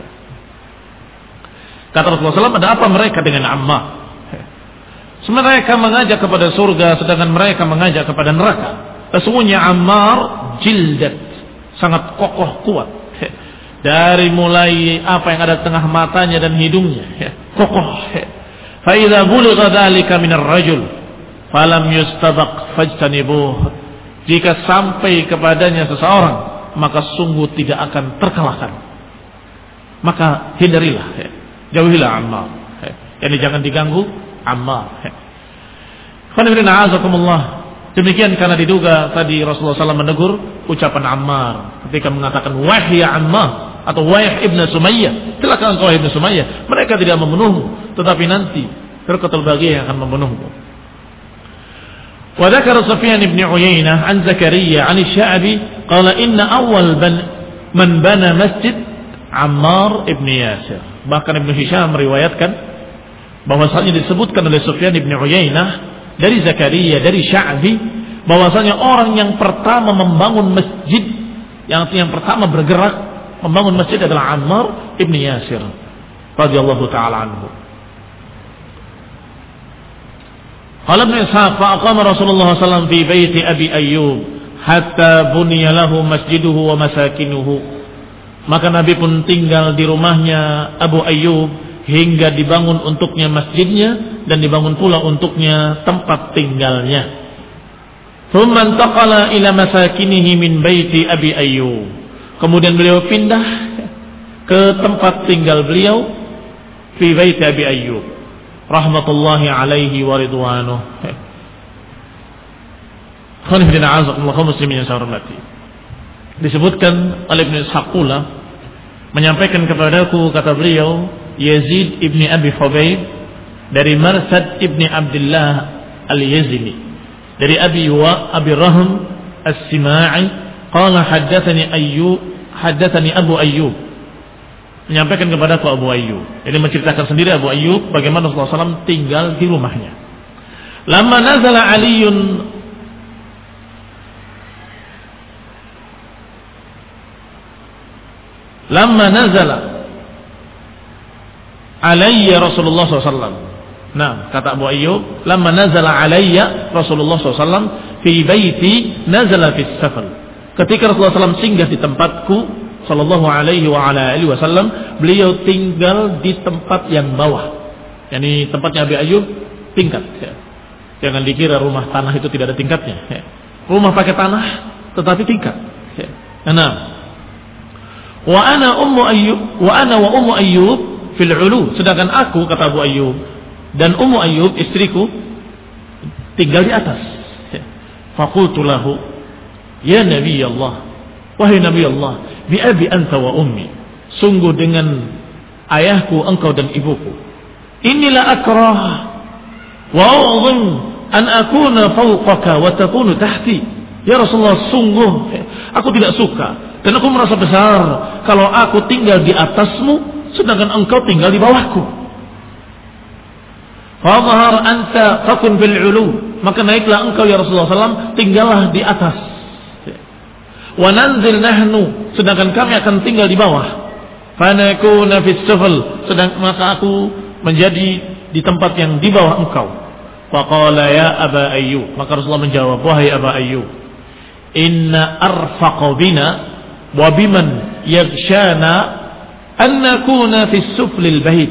Kata Rasulullah sallallahu alaihi wasallam, ada apa mereka dengan Ammar? Mereka mengajak kepada surga, sedangkan mereka mengajak kepada neraka. Sesungguhnya Ammar jildat, sangat kokoh kuat. Dari mulai apa yang ada di tengah matanya dan hidungnya, kokoh. Fa idza buligha dzalika min ar-rajul falam yustabaq fajtanibuh. Jika sampai kepadanya seseorang, maka sungguh tidak akan terkalahkan. Maka hindarilah, jauhilah Ammar. Jadi jangan diganggu Ammar. Demikian karena diduga tadi Rasulullah sallallahu alaihi wasallam menegur ucapan Ammar ketika mengatakan wahya Ammar, atau Waih ibn Sumayyah, celaka engkau ibn Sumayyah, mereka tidak membunuhmu, tetapi nanti Firqatul Baghiyah yang akan membunuhmu. Wa dzakara Sufyan ibn Uyainah an Zakaria an Sya'bi qala inna awwal man bana masjid Ammar ibn Yasir. Bahkan Ibnu Hisham meriwayatkan bahwasanya disebutkan oleh Sufyan ibn Uyainah dari Zakaria dari Sya'bi bahwasanya orang yang pertama membangun masjid, yang yang pertama bergerak membangun masjid adalah Ammar ibn Yasir radhiyallahu taala anhu. Qala Ibnu Ishaq fa aqama Rasulullah sallallahu alaihi wasallam fi baiti Abi Ayyub hatta buniya lahu masjiduhu wa masakinuhu. Maka Nabi pun tinggal di rumahnya Abu Ayyub hingga dibangun untuknya masjidnya dan dibangun pula untuknya tempat tinggalnya. Thumma intaqala ila masakinihi min baiti Abi Ayyub. Kemudian beliau pindah ke tempat tinggal beliau fi baiti Abi Ayyub rahmatullahi alaihi wa ridwanuh. Khonifidina azakumullah muslimin yang saya hormati. Disebutkan oleh Ibnu Ishaq pula menyampaikan kepadaku, kata beliau, Yazid ibni Abi Hubayb dari Marsad ibni Abdullah al-Yazini dari Abi wa Abi Rahm as-Sima'i qala haddatsani Ayyub haddatsani Abu Ayyub, menyampaikan kepadaku Abu Ayyub. Ini menceritakan sendiri Abu Ayyub bagaimana Rasulullah shallallahu alaihi wasallam tinggal di rumahnya. Lama nazala Aliun Lama nazala alayya Rasulullah sallallahu alaihi wasallam. Nah, kata Abu Ayyub, lama nazala alayya Rasulullah sallallahu alaihi wasallam fi baiti nazala fi safar. Ketika Rasulullah sallallahu alaihi wasallam singgah di tempatku sallallahu alaihi wa ala alihi wasallam, beliau tinggal di tempat yang bawah. Yani tempatnya Abu Ayyub tingkat. Ya. Jangan dikira rumah tanah itu tidak ada tingkatnya. Ya. Rumah pakai tanah tetapi tingkat. Ya. Nah, wa ana ummu Ayyub wa ana wa ummu Ayyub fil ulu, sedangkan aku, kata Abu Ayyub, dan Ummu Ayyub istriku tinggal di atas. Faqultu lahu ya Nabi Allah, wahai Nabi Allah, bi abi anta wa ummi, sungguh dengan ayahku engkau dan ibuku, inilah akrah wa a'zim an akuna fawqaka wa takunu tahti. Ya Rasulullah, sungguh aku tidak suka dan aku merasa besar kalau aku tinggal di atasmu sedangkan engkau tinggal di bawahku. Fadhhar anta fakun bil ulu, maka naiklah engkau ya Rasulullah sallallahu alaihi wasallam, tinggallah di atas. Wa nanzil nahnu, sedangkan kami akan tinggal di bawah. Fanakuna fis sufl, sedang maka aku menjadi di tempat yang di bawah engkau. Faqala ya Aba Ayyub, maka Rasulullah menjawab, wahai Aba Ayyub, inna arfaqa bina wa biman yaghshana an nakuna fi suflil bait.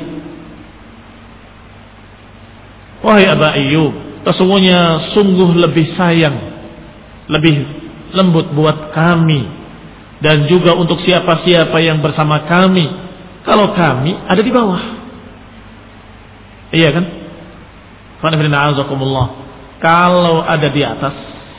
Wahai Aba Ayyub, sesungguhnya sungguh lebih sayang, lebih lembut buat kami dan juga untuk siapa-siapa yang bersama kami kalau kami ada di bawah. Iya kan? Kalau ada di atas,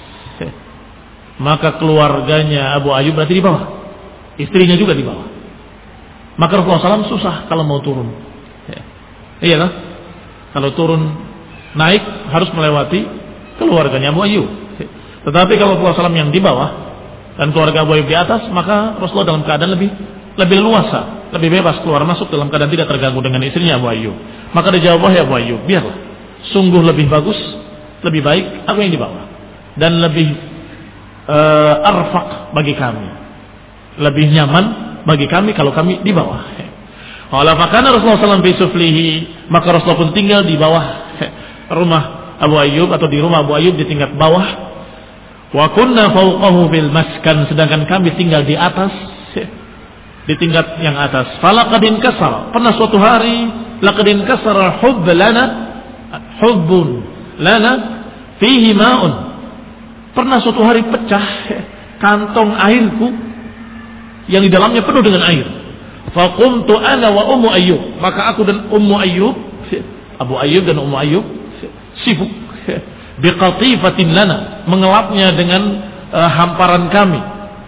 maka keluarganya Abu Ayyub berarti di bawah, istrinya juga di bawah. Maka Rasulullah shallallahu alaihi wasallam susah kalau mau turun. Iya kan? Kalau turun naik harus melewati keluarganya Abu Ayyub. Tetapi kalau Rasulullah shallallahu alaihi wasallam yang di bawah dan keluarga Abu Ayyub di atas, maka Rasulullah dalam keadaan lebih lebih luasa, lebih bebas keluar masuk dalam keadaan tidak terganggu dengan istrinya Abu Ayyub. Maka dijawab, wahai Abu Ayyub, biarlah, sungguh lebih bagus, lebih baik aku yang di bawah dan lebih uh, arfaq bagi kami, lebih nyaman bagi kami kalau kami di bawah. Qala fakana Rasulullah sallallahu alaihi wasallam fi suflihi, maka Rasulullah pun tinggal di bawah rumah Abu Ayyub atau di rumah Abu Ayyub di tingkat bawah. Wa kunna fawqahu fil maskan, sedangkan kami tinggal di atas, di tingkat yang atas. Falaqad inkasara, pernah suatu hari laqad inkasara hubb lana hubbun lana fihi ma'un, pernah suatu hari pecah kantong airku yang di dalamnya penuh dengan air. Faqumtu ana wa Ummu Ayyub, maka aku dan Ummu Ayyub, Abu Ayyub dan Ummu Ayyub sibuk biqatifatin lana, mengelapnya dengan uh, hamparan kami.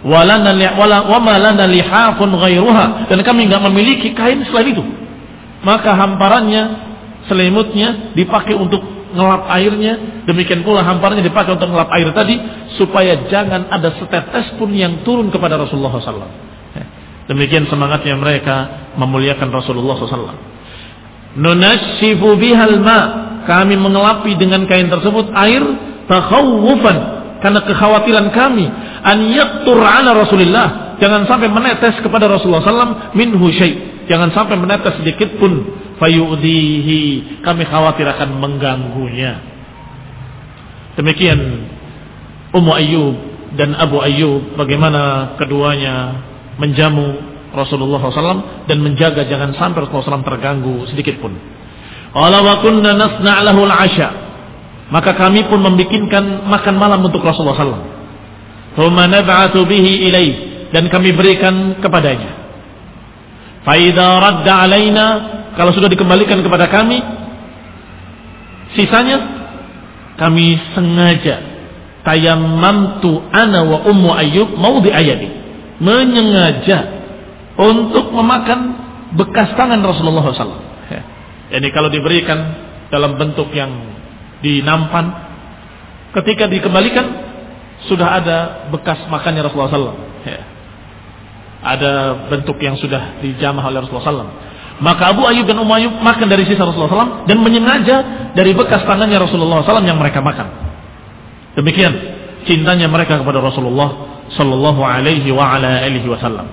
walana wala wa ma lana lihafun ghairuha, dan kami enggak memiliki kain selain itu. Maka hamparannya, selimutnya dipakai untuk ngelap airnya, demikian pula hamparannya dipakai untuk ngelap air tadi, supaya jangan ada setetes pun yang turun kepada Rasulullah shallallahu alaihi wasallam. Demikian semangatnya mereka memuliakan Rasulullah shallallahu alaihi wasallam. Nunashifu bihal ma, kami mengelapi dengan kain tersebut air, takhawufan, karena kekhawatiran kami, an yaqtur ala Rasulillah, jangan sampai menetes kepada Rasulullah shallallahu alaihi wasallam minhu syai', jangan sampai menetes sedikit pun, fayu'dihi, kami khawatir akan mengganggunya. Demikian Ummu Ayyub dan Abu Ayyub, bagaimana keduanya menjamu Rasulullah shallallahu alaihi wasallam dan menjaga jangan sampai Rasulullah shallallahu alaihi wasallam terganggu sedikit pun. Qala wa kunna nasna' lahu al-'asha, maka kami pun membikinkan makan malam untuk Rasulullah shallallahu alaihi wasallam. Thumma nab'athu bihi ilaih, dan kami berikan kepadanya. Fa idza radda alaina, kalau sudah dikembalikan kepada kami, sisanya kami sengaja tayammamtu ana wa Ummu Ayyub maudhi ayadi, menyengaja untuk memakan bekas tangan Rasulullah shallallahu alaihi wasallam. Jadi kalau diberikan dalam bentuk yang dinampan, ketika dikembalikan sudah ada bekas makannya Rasulullah shallallahu alaihi wasallam. Ada bentuk yang sudah dijamah oleh Rasulullah shallallahu alaihi wasallam. Maka Abu Ayyub dan Ummu Ayyub makan dari sisa Rasulullah shallallahu alaihi wasallam dan menyengaja dari bekas tangannya Rasulullah shallallahu alaihi wasallam yang mereka makan. Demikian cintanya mereka kepada Rasulullah sallallahu alaihi wa ala alihi wasallam.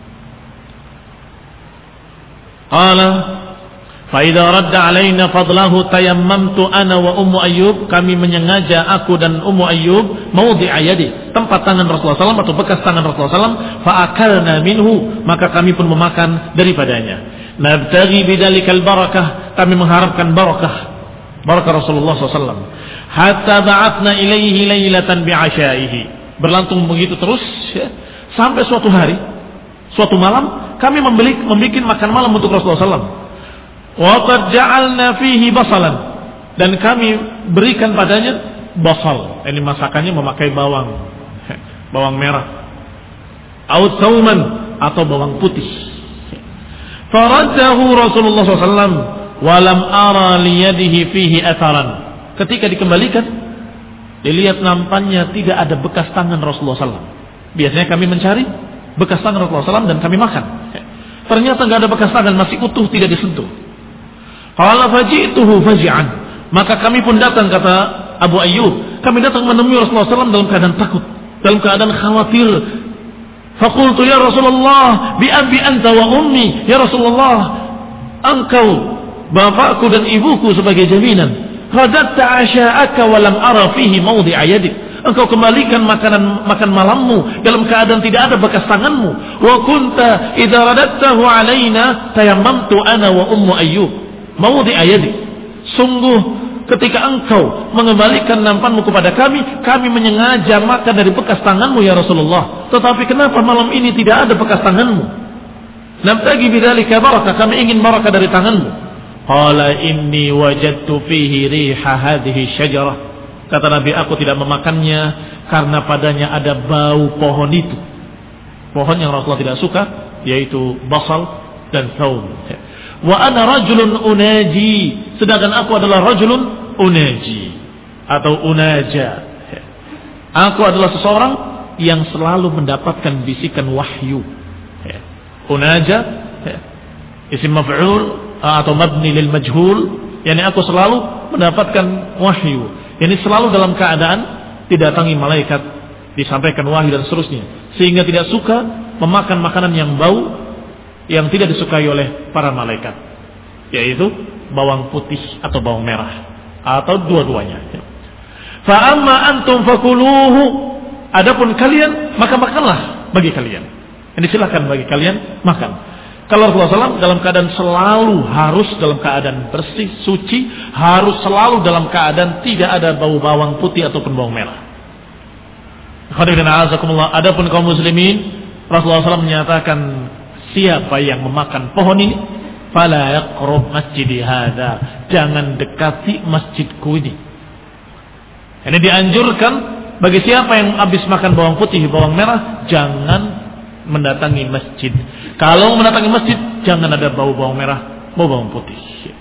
Qala fa idza radda alaina fadlahu tayammamtu ana wa Ummu Ayyub, kami menyengaja aku dan Ummu Ayyub maudhi'a yadi, tempat tangan Rasulullah sallallahu alaihi wasallam atau bekas tangan Rasulullah sallallahu alaihi wasallam, fa akalna minhu, maka kami pun memakan daripadanya. Nabtaghi bidzalikal barakah, kami mengharapkan barakah barakah Rasulullah sallallahu alaihi wasallam, hatta ba'athna ilaihi lailatan bi'ashaihi, berlangsung begitu terus ya, sampai suatu hari, suatu malam kami membeli membuat makan malam untuk Rasulullah sallallahu alaihi wasallam. Wa qad ja'alna fihi basalan, dan kami berikan padanya basal, ini masakannya memakai bawang bawang merah, au thauman, atau bawang putih. Faradahu Rasulullah sallallahu alaihi wasallam walam ara liyadihi fihi atharan, ketika dikembalikan dilihat nampaknya tidak ada bekas tangan Rasulullah sallallahu alaihi wasallam. Biasanya kami mencari bekas tangan Rasulullah sallallahu alaihi wasallam dan kami makan, ternyata tidak ada bekas tangan, masih utuh, tidak disentuh. Qala faji'tuhu faji'an, maka kami pun datang, kata Abu Ayyub, kami datang menemui Rasulullah sallallahu alaihi wasallam dalam keadaan takut, dalam keadaan khawatir. Faqultu ya Rasulullah bi abi anta wa ummi, ya Rasulullah, engkau bapakku dan ibuku sebagai jaminan. Radatta asha'aka wa lam ara fihi mawdi'a yadik, engkau kembalikan makanan makan malammu dalam keadaan tidak ada bekas tanganmu. Wa kunta idza radattahu alaina tayammamtu ana wa Ummu Ayyub mawdi'a yadik, sungguh ketika engkau mengembalikan nampanmu kepada kami, kami menyengaja makan dari bekas tanganmu ya Rasulullah. Tetapi kenapa malam ini tidak ada bekas tanganmu? Nabtagi bidzalika barakah, kami ingin barakah dari tanganmu. Qala inni wajadtu fihi riha hadhihi syajarah, kata Nabi, aku tidak memakannya karena padanya ada bau pohon itu, pohon yang Rasulullah tidak suka, yaitu basal dan thaum. Wa ana rajulun unaji, sedangkan aku adalah rajulun unaji atau unaja, aku adalah seseorang yang selalu mendapatkan bisikan wahyu. Unaja isim maf'ul atau mabni lil majhul, yakni aku selalu mendapatkan wahyu, yakni selalu dalam keadaan didatangi malaikat, disampaikan wahyu dan seterusnya, sehingga tidak suka memakan makanan yang bau yang tidak disukai oleh para malaikat, yaitu bawang putih atau bawang merah atau dua-duanya. Fa amma antum fakuluhu, adapun kalian maka makanlah bagi kalian. Ini silakan bagi kalian makan. Kalau Rasulullah shallallahu alaihi wasallam dalam keadaan selalu harus dalam keadaan bersih, suci, harus selalu dalam keadaan tidak ada bau bawang putih ataupun bawang merah. Adapun kaum muslimin, Rasulullah shallallahu alaihi wasallam menyatakan, siapa yang memakan pohon ini, fala yaqrub masjidi hadza, jangan dekati masjidku ini. Ini dianjurkan bagi siapa yang habis makan bawang putih, bawang merah, jangan mendatangi masjid. Kalau mendatangi masjid, jangan ada bau bawang merah, bau bawang putih.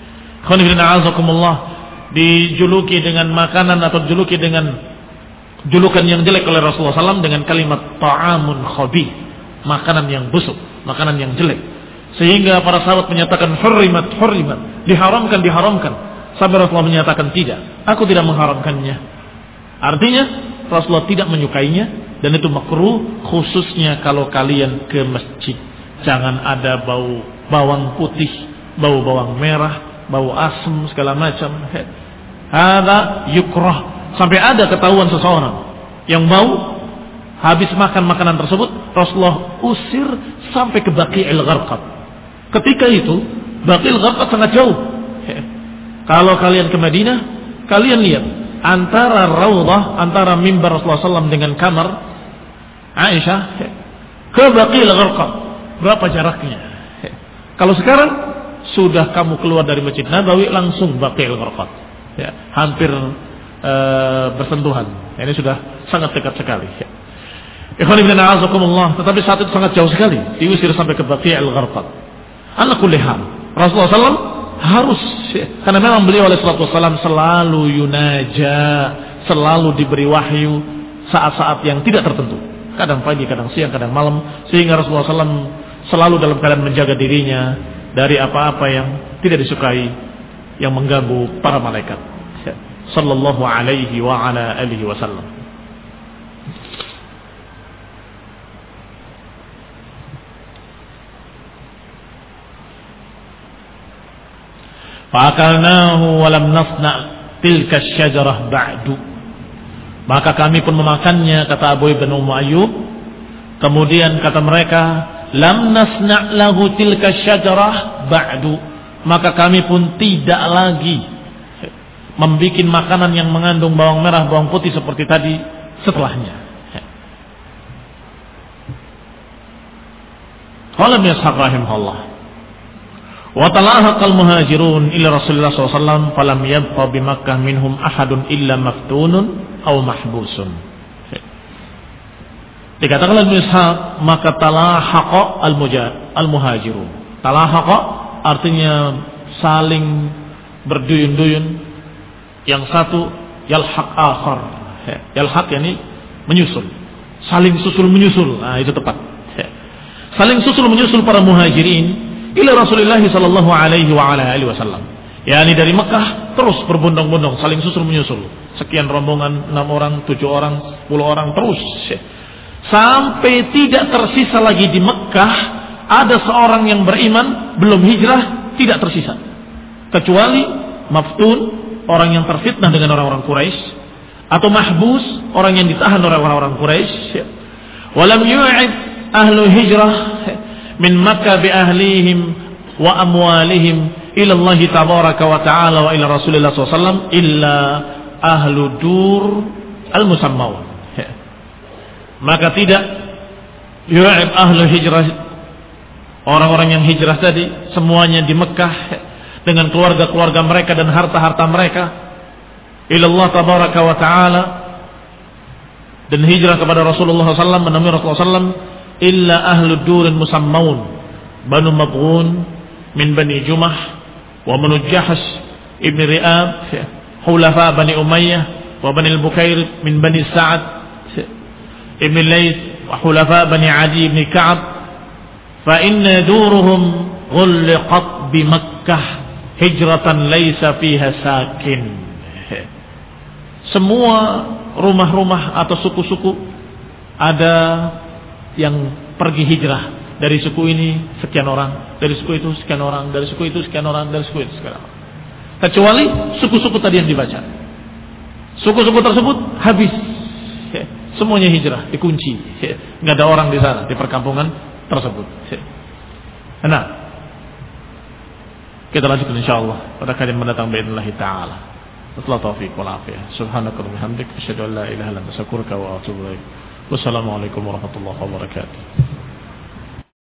Dijuluki dengan makanan atau dijuluki dengan julukan yang jelek oleh Rasulullah shallallahu alaihi wasallam dengan kalimat ta'amun khabith, makanan yang busuk, makanan yang jelek. Sehingga para sahabat menyatakan hurrimat, hurrimat, diharamkan, diharamkan. Sampai Rasulullah menyatakan tidak, aku tidak mengharamkannya. Artinya Rasulullah tidak menyukainya dan itu makruh, khususnya kalau kalian ke masjid. Jangan ada bau bawang putih, bau bawang merah, bau asem segala macam. Hada yukrah. Sampai ada ketahuan seseorang yang bau habis makan makanan tersebut, Rasulullah usir sampai ke Baqi'il Gharqad. Ketika itu Baqi'il Gharqad sangat jauh. Kalau kalian ke Madinah, kalian lihat antara raudhah, antara mimbar Rasulullah shallallahu alaihi wasallam dengan kamar Aisyah ke Baqi'il Gharqad, berapa jaraknya? Kalau sekarang sudah kamu keluar dari Masjid Nabawi langsung Baqi'il Gharqad, ya, hampir uh, bersentuhan. Ini sudah sangat dekat sekali. Ya. Ikhwan ibn a'azakumullah, tetapi saat itu sangat jauh sekali, diusir sampai ke Baqi'il Gharqad. Ala kulli hal, Rasulullah shallallahu alaihi wasallam harus, karena memang beliau alaihi wasallam selalu yunaja, selalu diberi wahyu saat-saat yang tidak tertentu, kadang pagi, kadang siang, kadang malam, sehingga Rasulullah shallallahu alaihi wasallam selalu dalam keadaan menjaga dirinya dari apa-apa yang tidak disukai yang mengganggu para malaikat. Sallallahu alaihi wa ala alihi wasallam. Fa'akalnahu wa lam nasna' tilka syajarah ba'du. Maka kami pun memakannya, kata Abu Ibn Umm Ayyub. Kemudian kata mereka, lam nasna' lahu tilka syajarah ba'du. Maka kami pun tidak lagi membuat makanan yang mengandung bawang merah, bawang putih seperti tadi setelahnya. Qala Ibnu Ishaq rahimahullah, wa talahaqal muhajirun ila Rasulullah sallallahu alaihi wasallam falam yabqa bi Makkah minhum ahadun illa maftunun aw mahbusun. Dikatakan oleh Ishaq, maka talahaqa al-muhajirun. Talahaqa artinya saling berduyun-duyun, yang satu yalhaq akhar. Yalhaq yakni menyusul, saling susul menyusul. Nah, itu tepat. Saling susul menyusul para muhajirin ila Rasulullah sallallahu alaihi wa ala alihi wasallam. Yani dari Mekah terus berbondong-bondong, saling susul menyusul. Sekian rombongan, enam orang, tujuh orang, sepuluh orang terus. Sampai tidak tersisa lagi di Mekah ada seorang yang beriman belum hijrah, tidak tersisa. Kecuali maftun, orang yang terfitnah dengan orang-orang Quraisy, atau mahbus, orang yang ditahan oleh orang-orang Quraisy. Walam yu'id ahlu hijrah min Makkah bi ahlihim wa amwalihim ila Allah tabaraka wa ta'ala wa ila Rasulillah sallallahu alaihi wasallam illa ahlu dur al-musammawun. Maka tidak yu'ib ahlu hijrah, orang-orang yang hijrah tadi semuanya di Mekah dengan keluarga-keluarga mereka dan harta-harta mereka ila Allah tabaraka wa ta'ala, dan hijrah kepada Rasulullah sallallahu alaihi wasallam, menemui Rasulullah sallallahu alaihi wasallam, illa ahlu durin musammaun Banu Mabghun min Bani Jumah wa Banu Jahash ibn Ri'ab, Hulafa Bani Umayyah wa Bani al-Bukair min Bani Sa'ad ibn Layth wa Hulafa Bani Adi ibn Ka'ab, fa inna duruhum ghulqat bi Makkah hijratan laysa fiha sakin. Semua rumah-rumah atau suku-suku ada yang pergi hijrah. Dari suku ini sekian orang, dari suku itu sekian orang, dari suku itu sekian orang, dari suku itu sekian orang. Kecuali suku-suku tadi yang dibaca. Suku-suku tersebut habis, semuanya hijrah, dikunci, nggak ada orang di sana, di perkampungan tersebut. Nah, kita lanjutkan insyaallah pada kali mendatang باذن الله taala. Setelah taufik wal afiyah. Subhanaka wa bihamdika asyhadu an la ilaha illa anta astaghfiruka wa atubu ilaik. Wassalamualaikum warahmatullahi wabarakatuh.